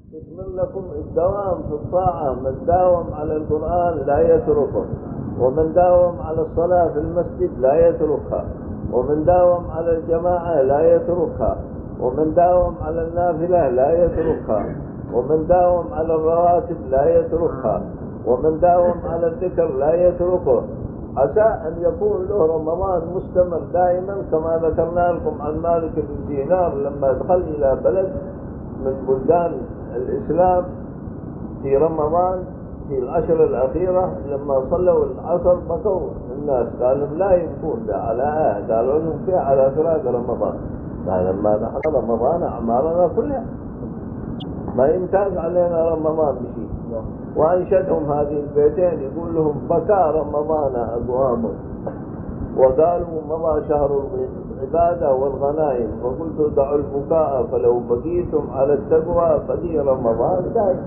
يكمل لكم الدوام في الطاعة. من داوم على القرآن لا يتركه، ومن داوم على الصلاة في المسجد لا يتركها، ومن داوم على الجماعة لا يتركها، ومن داوم على النافلة لا يتركها، ومن داوم على الرواتب لا يتركها، ومن داوم على الذكر لا يتركه. عسى أن يكون له رمضان مستمر دائما، كما ذكرنا لكم عن مالك بن دينار لما دخل إلى بلد من بلدان الإسلام في رمضان في العشر الأخيرة، لما صلوا العصر بكوا الناس، قالوا لا يبكون على قالوا لهم فيه على فراق رمضان. قال لما دخل رمضان أعمارنا كلها ما يمتاز علينا رمضان بشيء. وأنشدهم هذه البيتين يقول لهم: بكى رمضان أقوام وقالوا مضى شهر العبادة والغنائم، فقلت دعوا البكاء فلو بقيتم على التقوى فدي رمضان دائم.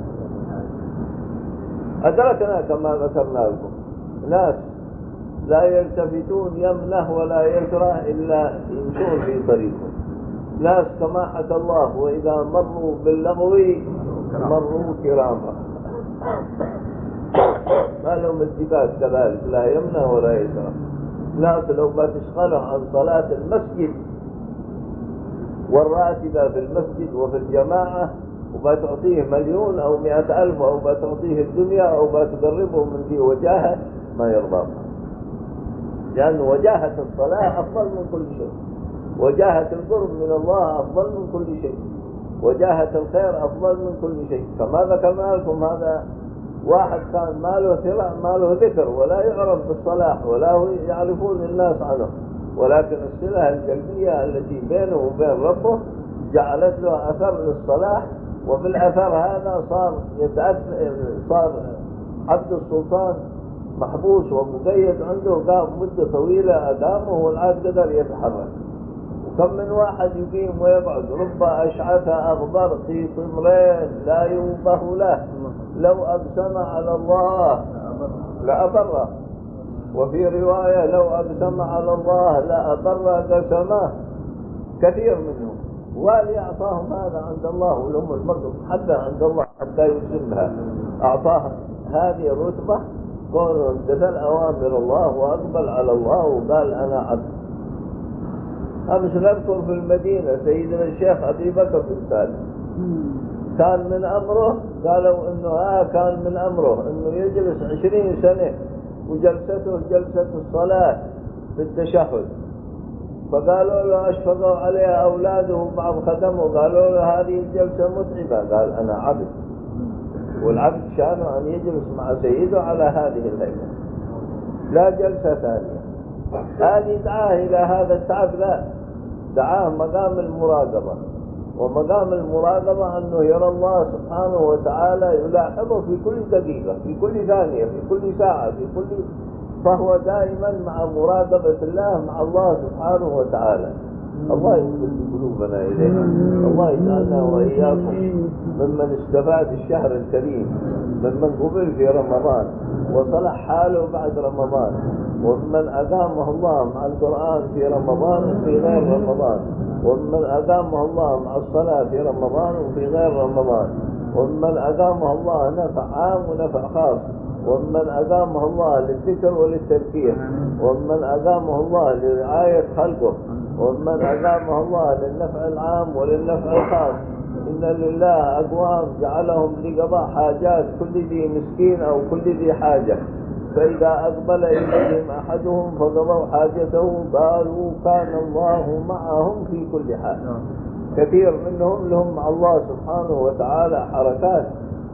أدركنا كما ذكرنا لكم ناس لا يلتفتون يمنه ولا يسره إلا يمشون في طريقه، ناس كما حكى الله: وإذا مروا باللغو مروا كراما. ما لهم التفات كذلك، لا يمنه ولا يسره. ناس لو بتشغله عن صلاة المسجد والراتبة في المسجد وفي الجماعة وبتعطيه 1,000,000 أو 100,000 أو بتعطيه الدنيا أو بتقربه من ذي وجاهة ما يرضى، لأن وجاهة الصلاة أفضل من كل شيء، وجاهة القرب من الله أفضل من كل شيء، وجاهة الخير أفضل من كل شيء. كما ذكرنا لكم هذا واحد كان ما له ذكر ولا يعرف بالصلاح ولا يعرفون الناس عنه، ولكن الصلة القلبية التي بينه وبين ربه جعلت له أثر للصلاح، وبالأثر هذا صار عبد السلطان محبوس ومقيد عنده، قام مدة طويلة أدامه والعاد قدر يتحرك. وكم من واحد يقيم ويقعد، رب أشعث أغبر في طمرين لا يوبه له، لو أقسم على الله لأبره، وفي رواية لو أقسم على الله لأبر قسمه. كثير منهم والي أعطاهم هذا عند الله، ولهم المرض حتى عند الله حتى يسلمها، أعطاه هذه الرتبة كونه امتثل أوامر الله وأقبل على الله وقال أنا عبد. أمس نذكر في المدينة سيدنا الشيخ أبي بكر بن سالم كان من أمره، قالوا إنه كان من أمره إنه يجلس 20 سنة وجلسته جلسة الصلاة في التشهد، فقالوا له أشفقوا عليها أولاده وبعض خدمه قالوا له هذه الجلسة متعبة، قال أنا عبد، والعبد شأنه أن يجلس مع سيده على هذه الليلة لا جلسة ثانية. هذه دعاه إلى هذا التعب، لا دعاه مقام المراقبة، ومقام المراقبة أنه يرى الله سبحانه وتعالى يلاحظه في كل دقيقة في كل ثانية في كل ساعة في كل، فهو دائما مع مراقبة الله مع الله سبحانه وتعالى. الله يقبل قلوبنا إليه، الله يجعلنا وإياكم ممن استفاد الشهر الكريم، ممن قبل في رمضان وصلح حاله بعد رمضان، ومن أقامه الله مع القرآن في رمضان وفي غير رمضان، ومن أقامه الله مع الصلاة في رمضان وفي غير رمضان، ومن أقامه الله نفع عام ونفع خاص، ومن أقامه الله للذكر وللتذكير، ومن أقامه الله لرعاية خلقه، ومن أقامه الله للنفع العام وللنفع الخاص. إن لله أقوام جعلهم لقضاء حاجات كل ذي مسكين أو كل ذي حاجة، فإذا أقبل إليهم أحدهم فقضوا حاجته قالوا كان الله معهم في كل حال. كثير منهم لهم مع الله سبحانه وتعالى حركات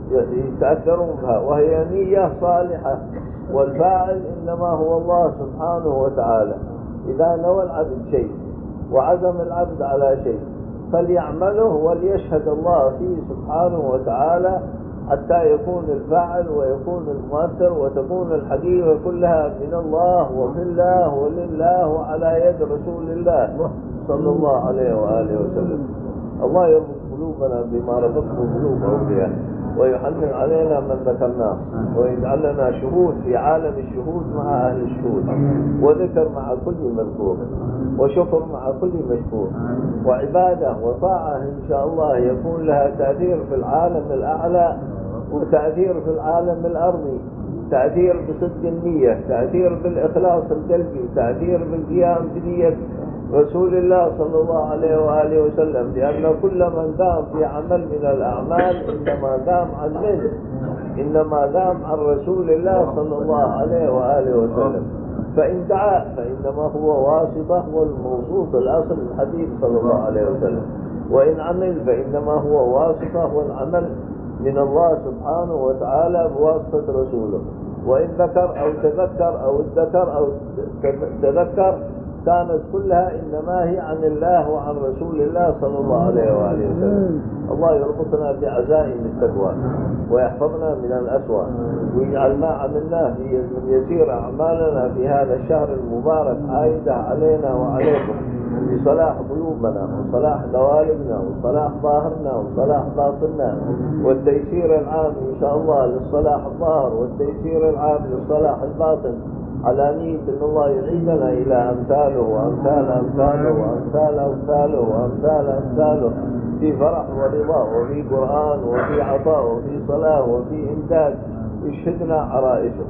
يتأثرون بها، وهي نية صالحة، والفاعل إنما هو الله سبحانه وتعالى. إذا نوى العبد شيء وعزم العبد على شيء فليعمله وليشهد الله فيه سبحانه وتعالى حتى يكون الفاعل ويكون المؤثر، وتكون الحقيقة كلها من الله وفي الله ولله وعلى يد رسول الله صلى الله عليه وآله وسلم. الله يرزق قلوبنا بما رزقه قلوب أولياء، ويحنن علينا من ذكرناه، ويجعل لنا شهود في عالم الشهود مع أهل الشهود، وذكر مع كل مذكور، وشكر مع كل مشكور، وعبادة وطاعة إن شاء الله يكون لها تأثير في العالم الأعلى وتأثير في العالم الأرضي، تأثير بصدق النية، تأثير بالإخلاص القلبي، تأثير بالقيام بنية رسول الله صلى الله عليه وآله وسلم، لأن كل من قام في عمل من الأعمال إنما قام عن منه، إنما قام عن رسول الله صلى الله عليه وآله وسلم. فإن دعا فإنما هو واسطة والموصوف الأصل الحديث صلى الله عليه وسلم، وإن عمل فإنما هو واسطة والعمل من الله سبحانه وتعالى بواسطة رسوله. وإن ذكر أو تذكر أو ادكر أو تذكر كانت كلها إنما هي عن الله وعن رسول الله صلى الله عليه وآله وسلم. الله يربطنا بعزائم التقوى ويحفظنا من الأسوأ، ويجعل ما عملناه من يسير أعمالنا في هذا الشهر المبارك عائدة علينا وعليكم بصلاح قلوبنا وصلاح دوالبنا وصلاح ظاهرنا وصلاح باطننا، والتيسير العام إن شاء الله للصلاح الظاهر والتيسير العام للصلاح الباطن، على نية أن الله يعيدنا إلى أمثاله وأمثال أمثاله وأمثال أمثاله وأمثال أمثاله في فرح ورضا وفي قرآن وفي عطاء وفي صلاة وفي إمداد يشهدنا عرائسه،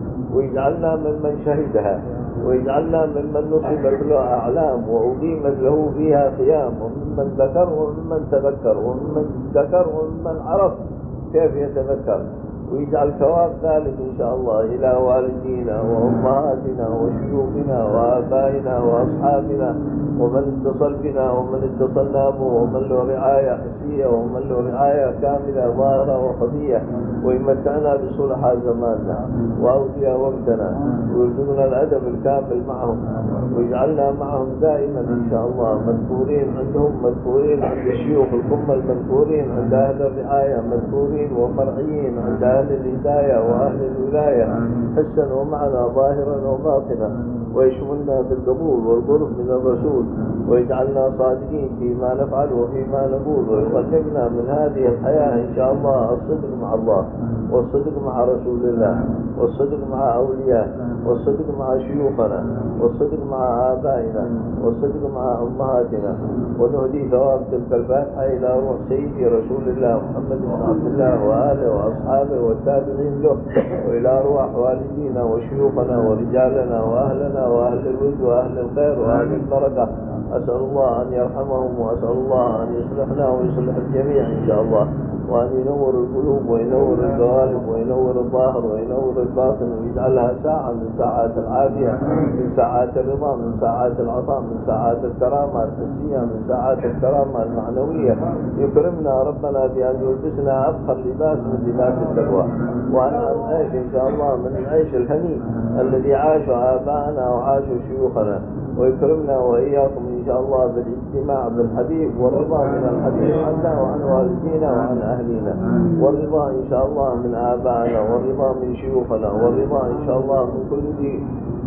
ويجعلنا ممن شهدها، ويجعلنا ممن نصبت له أعلام وأقيمت له فيها قيام، وممن ذكر وممن تذكر وممن ذكر وممن عرف كيف يتذكر، ويجعل ثواب ذلك إن شاء الله إلى والدينا وأمهاتنا وشيوخنا وآبائنا وأصحابنا ومن اتصل بنا ومن اتصلنا به ومن له رعاية حسية ومن له رعاية كاملة ظاهرة وخفية، ويمتعنا بصلحاء زماننا وأولياء وقتنا، ويرزقنا الأدب الكامل معهم، ويجعلنا معهم دائما إن شاء الله مذكورين عندهم، مذكورين عند الشيوخ الكمل، مذكورين عند أهل الرعاية، مذكورين وفرعيين عند أهل الهداية وأهل الولاية حسا ومعنا ظاهرا وباطنا، ويشملنا بالقبول والقرب من الرسول، ويجعلنا صادقين فيما نفعل وفيما نقول، ويقربنا من هذه الحياة إن شاء الله الصدق مع الله، والصدق مع رسول الله، والصدق مع أولياء، والصدق مع شيوخنا، والصدق مع آبائنا، والصدق مع أمهاتنا، ونهدي ثواب تلك الفاتحة إلى روح سيدي رسول الله محمد بن عبد الله وآله وأصحابه والتابعين له، وإلى أرواح والدينا وشيوخنا ورجالنا وأهلنا وأهل الود وأهل الخير وأهل البركة. أسأل الله أن يرحمهم، وأسأل الله أن يصلحنا ويصلح الجميع إن شاء الله، وأن ينور القلوب وينور القوالب وينور الظاهر وينور الباطن، ويجعلها ساعة من ساعات العافية، من ساعات الرضا، من ساعات العطاء، من ساعات الكرامة الحسية، من ساعات الكرامة المعنوية. يكرمنا ربنا بأن يلبسنا أفخر لباس من لباس التقوى، وأن نعيش إن شاء الله من العيش الهني الذي عاشه آباءنا وعاشه شيوخنا، ويكرمنا وإياكم إن شاء الله بالاجتماع بالحبيب والرضا من الحبيب عنا وعن والدينا وعن أهلنا، والرضا إن شاء الله من آبائنا، والرضا من شيوخنا، والرضا إن شاء الله من كل ذي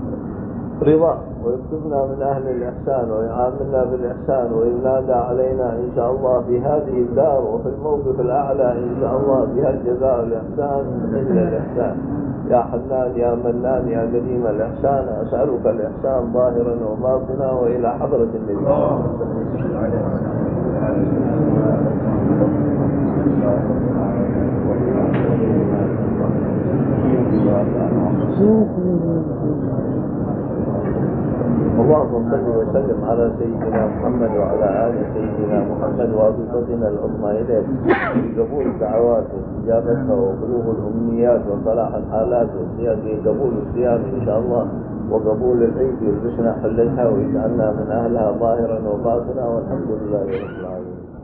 رضا، ويكتبنا من أهل الإحسان ويعاملنا بالإحسان، وينادى علينا إن شاء الله في هذه الدار وفي الموقف الأعلى إن شاء الله بها الجزاء الإحسان إلا الإحسان. يا حنان يا منان يا قديم الإحسان، أسألك الإحسان ظاهرا وباطنا وإلى حضرة النبي. اللهم صل وسلم على سيدنا محمد وعلى آل سيدنا محمد، واسطتنا العظمى إليك بقبول الدعوات واستجابتها وبلوغ الأمنيات وصلاح الحالات وقبول الصيام إن شاء الله، وقبول العيد والبشرى حلتها، ويجعلنا من أهلها ظاهرا وباطنا، والحمد لله رب العالمين.